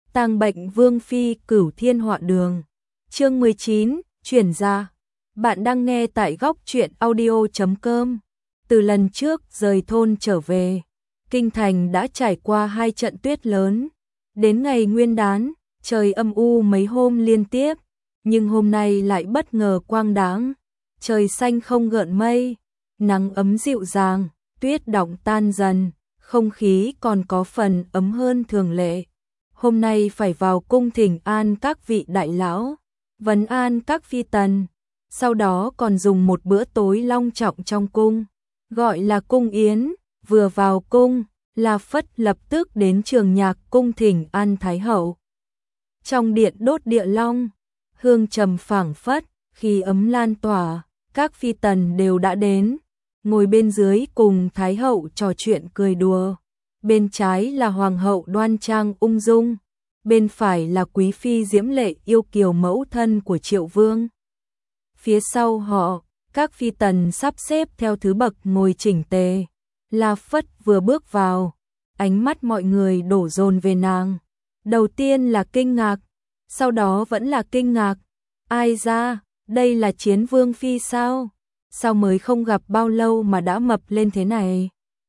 Tang bệnh Vương Phi Cửu Thiên Họa Đường. Chương 19, chuyển ra. Bạn đang nghe tại góc truyện audio.com. Từ lần trước rời thôn trở về, kinh thành đã trải qua 2 trận tuyết lớn. Đến ngày Nguyên đán, trời âm u mấy hôm liên tiếp, nhưng hôm nay lại bất ngờ quang đãng. Trời xanh không gợn mây, nắng ấm dịu dàng, tuyết đọng tan dần, không khí còn có phần ấm hơn thường lệ. Hôm nay phải vào cung thỉnh an các vị đại lão, vấn an các phi tần, sau đó còn dùng một bữa tối long trọng trong cung, gọi là cung yến. Vừa vào cung, La Phất lập tức đến Trường Nhạc cung thỉnh an Thái hậu. Trong điện đốt địa long, hương trầm phảng phất, khí ấm lan tỏa, các phi tần đều đã đến, ngồi bên dưới cùng Thái hậu trò chuyện cười đùa. Bên trái là hoàng hậu đoan trang ung dung, bên phải là quý phi diễm lệ yêu kiều mẫu thân của Triệu Vương. Phía sau họ, các phi tần sắp xếp theo thứ bậc ngồi chỉnh tề. La Phất vừa bước vào, ánh mắt mọi người đổ dồn về nàng. Đầu tiên là kinh ngạc, sau đó vẫn là kinh ngạc. Ai ra, đây là Chiến Vương Phi sao? Sao mới không gặp bao lâu mà đã mập lên thế này?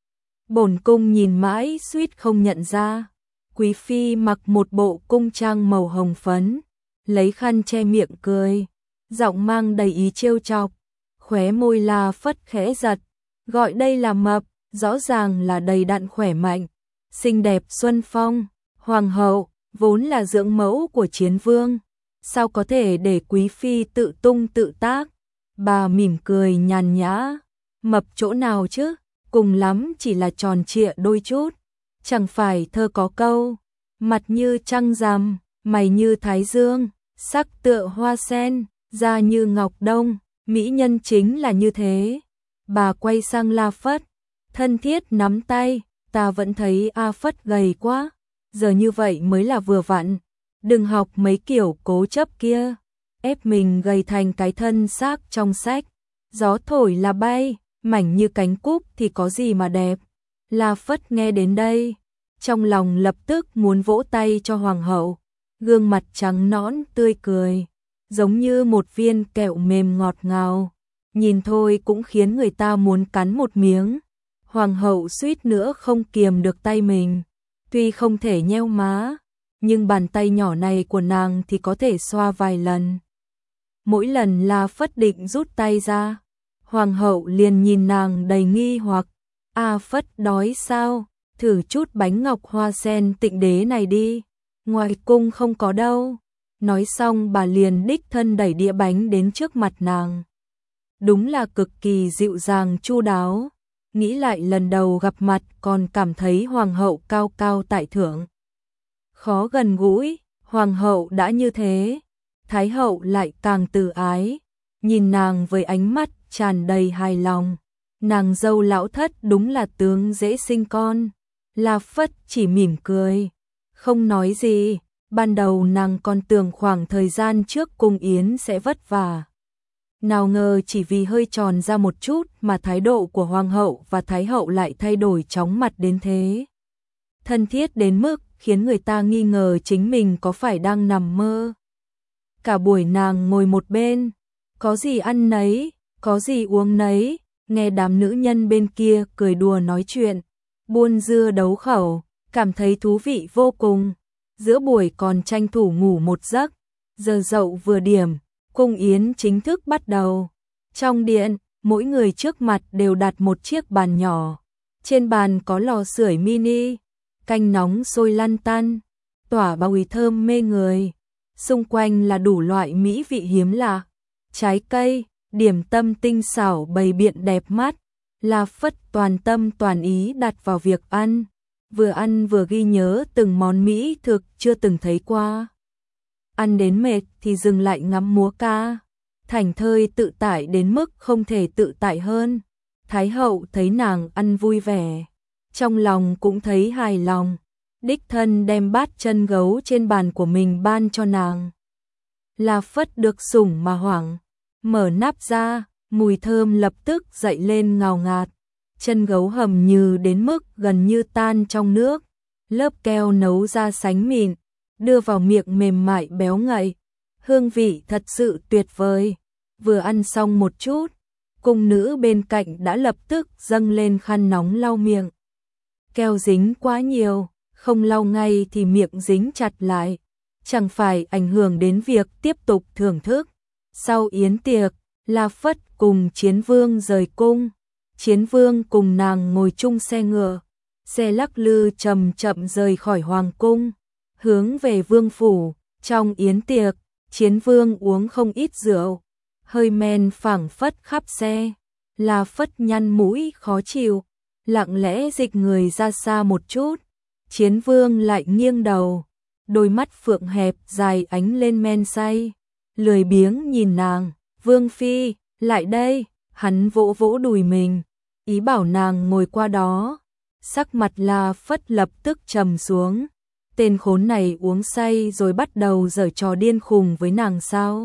Bổn cung nhìn mãi suýt không nhận ra. Quý phi mặc một bộ cung trang màu hồng phấn, lấy khăn che miệng cười, giọng mang đầy ý trêu chọc. Khóe môi La Phất khẽ giật, gọi đây là mập, rõ ràng là đầy đặn khỏe mạnh, xinh đẹp xuân phong. Hoàng hậu vốn là dưỡng mẫu của Chiến Vương, sao có thể để quý phi tự tung tự tác? Bà mỉm cười nhàn nhã, mập chỗ nào chứ, cùng lắm chỉ là tròn trịa đôi chút. Chẳng phải thơ có câu, mặt như trăng rằm, mày như thái dương, sắc tựa hoa sen, da như ngọc đông, mỹ nhân chính là như thế. Bà quay sang La Phất, thân thiết nắm tay, ta vẫn thấy A Phất gầy quá, giờ như vậy mới là vừa vặn, đừng học mấy kiểu cố chấp kia, ép mình gầy thành cái thân xác trong sách, gió thổi là bay, mảnh như cánh cúp thì có gì mà đẹp. La Phất nghe đến đây, trong lòng lập tức muốn vỗ tay cho hoàng hậu, gương mặt trắng nõn tươi cười, giống như một viên kẹo mềm ngọt ngào, nhìn thôi cũng khiến người ta muốn cắn một miếng. Hoàng hậu suýt nữa không kiềm được tay mình, tuy không thể nheo má, nhưng bàn tay nhỏ này của nàng thì có thể xoa vài lần. Mỗi lần La Phất định rút tay ra, hoàng hậu liền nhìn nàng đầy nghi hoặc. A Phất đói sao? Thử chút bánh ngọc hoa sen Tịnh Đế này đi, ngoài cung không có đâu. Nói xong bà liền đích thân đẩy đĩa bánh đến trước mặt nàng. Đúng là cực kỳ dịu dàng chu đáo. Nghĩ lại lần đầu gặp mặt còn cảm thấy hoàng hậu cao cao tại thượng, khó gần gũi. Hoàng hậu đã như thế, Thái hậu lại càng từ ái, nhìn nàng với ánh mắt tràn đầy hài lòng. Nàng dâu lão thất đúng là tướng dễ sinh con. La Phất chỉ mỉm cười, không nói gì. Ban đầu nàng còn tưởng khoảng thời gian trước cung yến sẽ vất vả, nào ngờ chỉ vì hơi tròn ra một chút mà thái độ của hoàng hậu và thái hậu lại thay đổi chóng mặt đến thế. Thân thiết đến mức khiến người ta nghi ngờ chính mình có phải đang nằm mơ. Cả buổi nàng ngồi một bên, có gì ăn nấy, có gì uống nấy, nghe đám nữ nhân bên kia cười đùa nói chuyện, buôn dưa đấu khẩu, cảm thấy thú vị vô cùng. Giữa buổi còn tranh thủ ngủ một giấc, giờ dậu vừa điểm, cung yến chính thức bắt đầu. Trong điện, mỗi người trước mặt đều đặt một chiếc bàn nhỏ. Trên bàn có lò sưởi mini, canh nóng sôi lăn tăn, tỏa mùi thơm mê người. Xung quanh là đủ loại mỹ vị hiếm lạ, trái cây, điểm tâm tinh xảo bày biện đẹp mắt. La Phất toàn tâm toàn ý đặt vào việc ăn vừa ghi nhớ từng món mỹ thực chưa từng thấy qua. Ăn đến mệt thì dừng lại ngắm múa ca, thảnh thơi tự tại đến mức không thể tự tại hơn. Thái hậu thấy nàng ăn vui vẻ, trong lòng cũng thấy hài lòng, đích thân đem bát chân gấu trên bàn của mình ban cho nàng. La Phất được sủng mà hoảng, mở nắp ra, mùi thơm lập tức dậy lên ngào ngạt. Chân gấu hầm nhừ đến mức gần như tan trong nước, lớp keo nấu ra sánh mịn, đưa vào miệng mềm mại béo ngậy, hương vị thật sự tuyệt vời. Vừa ăn xong một chút, cung nữ bên cạnh đã lập tức dâng lên khăn nóng lau miệng. Keo dính quá nhiều, không lau ngay thì miệng dính chặt lại, chẳng phải ảnh hưởng đến việc tiếp tục thưởng thức. Sau yến tiệc, La Phất cùng Chiến Vương rời cung. Chiến Vương cùng nàng ngồi chung xe ngựa, xe lắc lư chậm chậm rời khỏi hoàng cung, hướng về vương phủ. Trong yến tiệc, Chiến Vương uống không ít rượu, hơi men phảng phất khắp xe. La Phất nhăn mũi khó chịu, lặng lẽ dịch người ra xa một chút. Chiến Vương lại nghiêng đầu, đôi mắt phượng hẹp dài ánh lên men say, lười biếng nhìn nàng. Vương phi, lại đây. Hắn vỗ vỗ đùi mình, ý bảo nàng ngồi qua đó. Sắc mặt La Phất lập tức trầm xuống. Tên khốn này uống say rồi bắt đầu giở trò điên khùng với nàng sao?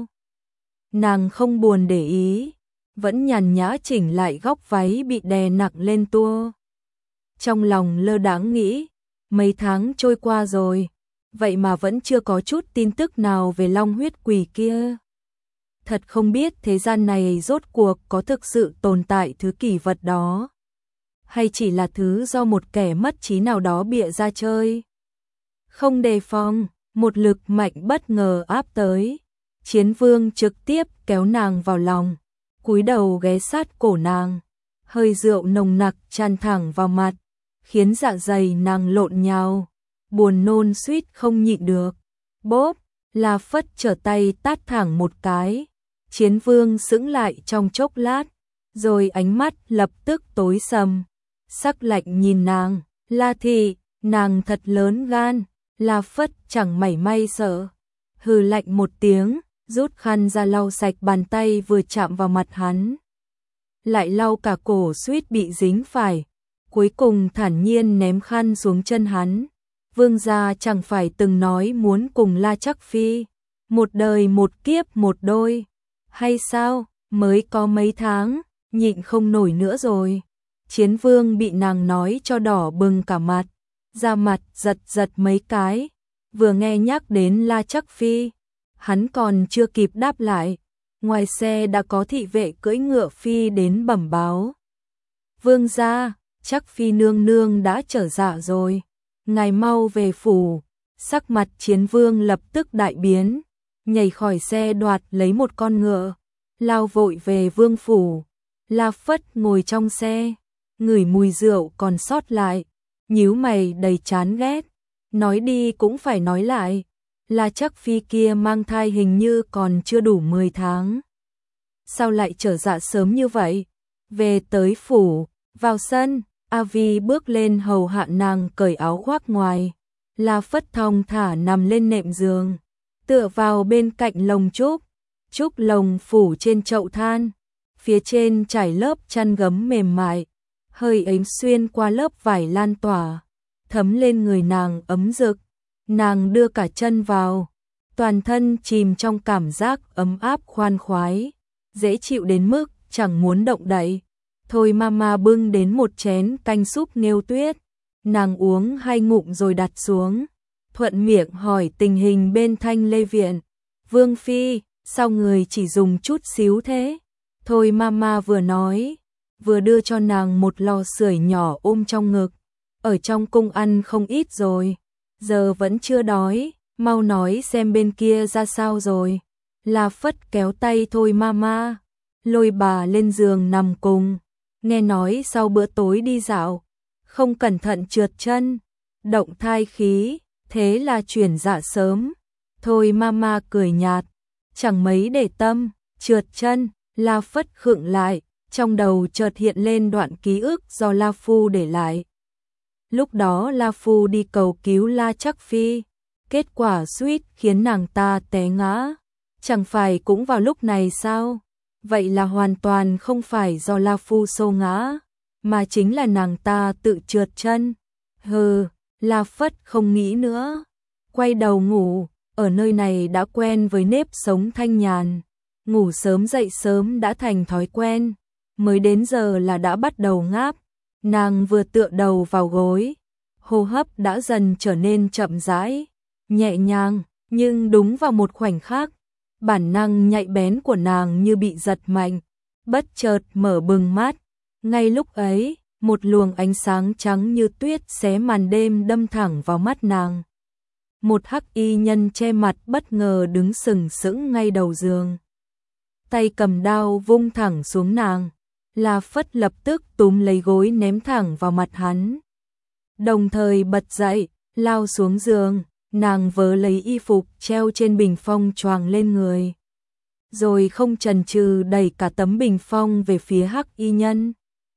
Nàng không buồn để ý, vẫn nhàn nhã chỉnh lại góc váy bị đè nặng lên tua. Trong lòng lơ đãng nghĩ, mấy tháng trôi qua rồi, vậy mà vẫn chưa có chút tin tức nào về long huyết quỷ kia. Thật không biết thế gian này rốt cuộc có thực sự tồn tại thứ kỳ vật đó, hay chỉ là thứ do một kẻ mất trí nào đó bịa ra chơi. Không đề phòng, một lực mạnh bất ngờ áp tới. Chiến Vương trực tiếp kéo nàng vào lòng, cúi đầu ghé sát cổ nàng, hơi rượu nồng nặc tràn thẳng vào mặt, khiến dạ dày nàng lộn nhào, buồn nôn suýt không nhịn được. Bốp, La Phất trở tay tát thẳng một cái. Chiến Vương sững lại trong chốc lát, rồi ánh mắt lập tức tối sầm, sắc lạnh nhìn nàng. La thị, nàng thật lớn gan. La Phất chẳng mảy may sợ, hừ lạnh một tiếng, rút khăn ra lau sạch bàn tay vừa chạm vào mặt hắn, lại lau cả cổ suýt bị dính phải, cuối cùng thản nhiên ném khăn xuống chân hắn. Vương gia chẳng phải từng nói muốn cùng La Trắc Phi một đời một kiếp một đôi, hay sao? Mới có mấy tháng, nhịn không nổi nữa rồi. Chiến Vương bị nàng nói cho đỏ bừng cả mặt, da mặt giật giật mấy cái. Vừa nghe nhắc đến La Trắc Phi, hắn còn chưa kịp đáp lại, ngoài xe đã có thị vệ cưỡi ngựa phi đến bẩm báo. Vương gia, Trắc Phi nương nương đã trở dạ rồi, ngài mau về phủ. Sắc mặt Chiến Vương lập tức đại biến, nhảy khỏi xe đoạt lấy một con ngựa, lao vội về vương phủ. La Phất ngồi trong xe, ngửi mùi rượu còn sót lại, nhíu mày đầy chán ghét. Nói đi cũng phải nói lại, La Trắc Phi kia mang thai hình như còn chưa đủ 10 tháng. Sao lại trở dạ sớm như vậy? Về tới phủ, vào sân, A Vi bước lên hầu hạ nàng cởi áo khoác ngoài. La Phất thong thả nằm lên nệm giường, tựa vào bên cạnh lồng trúc. Trúc lồng phủ trên chậu than, phía trên trải lớp chăn gấm mềm mại, hơi ấm xuyên qua lớp vải lan tỏa, thấm lên người nàng ấm rực. Nàng đưa cả chân vào, toàn thân chìm trong cảm giác ấm áp khoan khoái, dễ chịu đến mức chẳng muốn động đậy. Thôi mama bưng đến một chén canh súp nghêu tuyết, nàng uống 2 ngụm rồi đặt xuống, thuận miệng hỏi tình hình bên Thanh Lê viện. Vương phi, sao người chỉ dùng chút xíu thế? Thôi mama vừa nói, vừa đưa cho nàng một lò sưởi nhỏ ôm trong ngực. Ở trong cung ăn không ít rồi, giờ vẫn chưa đói, mau nói xem bên kia ra sao rồi. La Phất kéo tay Thôi mama, lôi bà lên giường nằm cùng. Nghe nói sau bữa tối đi dạo, không cẩn thận trượt chân, động thai khí, thế là chuyển dạ sớm. Thôi mama cười nhạt, chẳng mấy để tâm. Trượt chân, La Phất khựng lại, trong đầu chợt hiện lên đoạn ký ức do La Phu để lại. Lúc đó La Phu đi cầu cứu La Trắc Phi, kết quả suýt khiến nàng ta té ngã. Chẳng phải cũng vào lúc này sao? Vậy là hoàn toàn không phải do La Phu xô ngã, mà chính là nàng ta tự trượt chân. Hừ, La Phất không nghĩ nữa, quay đầu ngủ. Ở nơi này đã quen với nếp sống thanh nhàn, ngủ sớm dậy sớm đã thành thói quen, mới đến giờ là đã bắt đầu ngáp. Nàng vừa tựa đầu vào gối, hô hấp đã dần trở nên chậm rãi, nhẹ nhàng, nhưng đúng vào một khoảnh khắc, bản năng nhạy bén của nàng như bị giật mạnh, bất chợt mở bừng mắt. Ngay lúc ấy, một luồng ánh sáng trắng như tuyết xé màn đêm đâm thẳng vào mắt nàng. Một hắc y nhân che mặt bất ngờ đứng sừng sững ngay đầu giường. Tay cầm đao vung thẳng xuống nàng, La Phất lập tức túm lấy gối ném thẳng vào mặt hắn. Đồng thời bật dậy, lao xuống giường, nàng vớ lấy y phục treo trên bình phong choàng lên người. Rồi không chần chừ đẩy cả tấm bình phong về phía hắc y nhân.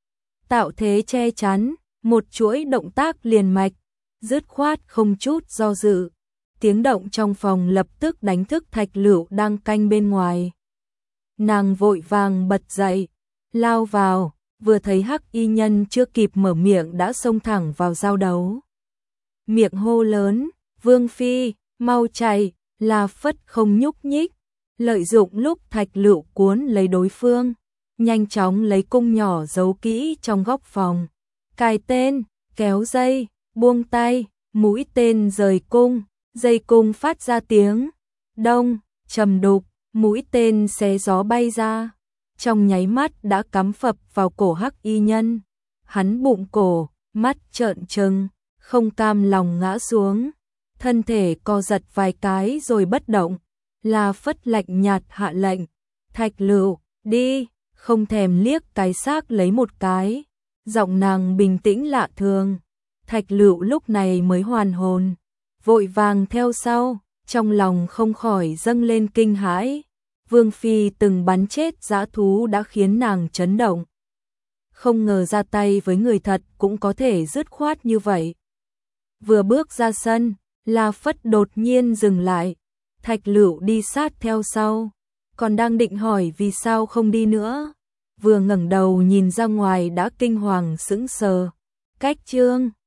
Tạo thế che chắn, một chuỗi động tác liền mạch, dứt khoát không chút do dự. Tiếng động trong phòng lập tức đánh thức Thạch Lựu đang canh bên ngoài. Nàng vội vàng bật dậy, lao vào, vừa thấy hắc y nhân chưa kịp mở miệng đã xông thẳng vào giao đấu. Miệng hô lớn, Vương Phi, mau chạy, La Phất không nhúc nhích, lợi dụng lúc Thạch Lựu cuốn lấy đối phương, nhanh chóng lấy cung nhỏ giấu kỹ trong góc phòng. Cài tên, kéo dây, buông tay, mũi tên rời cung, dây cung phát ra tiếng đông, trầm đục, mũi tên xé gió bay ra, trong nháy mắt đã cắm phập vào cổ hắc y nhân. Hắn bụng cổ, mắt trợn trừng, không cam lòng ngã xuống, thân thể co giật vài cái rồi bất động. La Phất lạnh nhạt hạ lệnh, Thạch Lựu, đi, không thèm liếc cái xác lấy một cái. Giọng nàng bình tĩnh lạ thường. Thạch Lựu lúc này mới hoàn hồn, vội vàng theo sau, trong lòng không khỏi dâng lên kinh hãi. Vương Phi từng bắn chết dã thú đã khiến nàng chấn động. Không ngờ ra tay với người thật cũng có thể dứt khoát như vậy. Vừa bước ra sân, La Phất đột nhiên dừng lại. Thạch Lựu đi sát theo sau, còn đang định hỏi vì sao không đi nữa. Vừa ngẩng đầu nhìn ra ngoài đã kinh hoàng sững sờ. Cách chương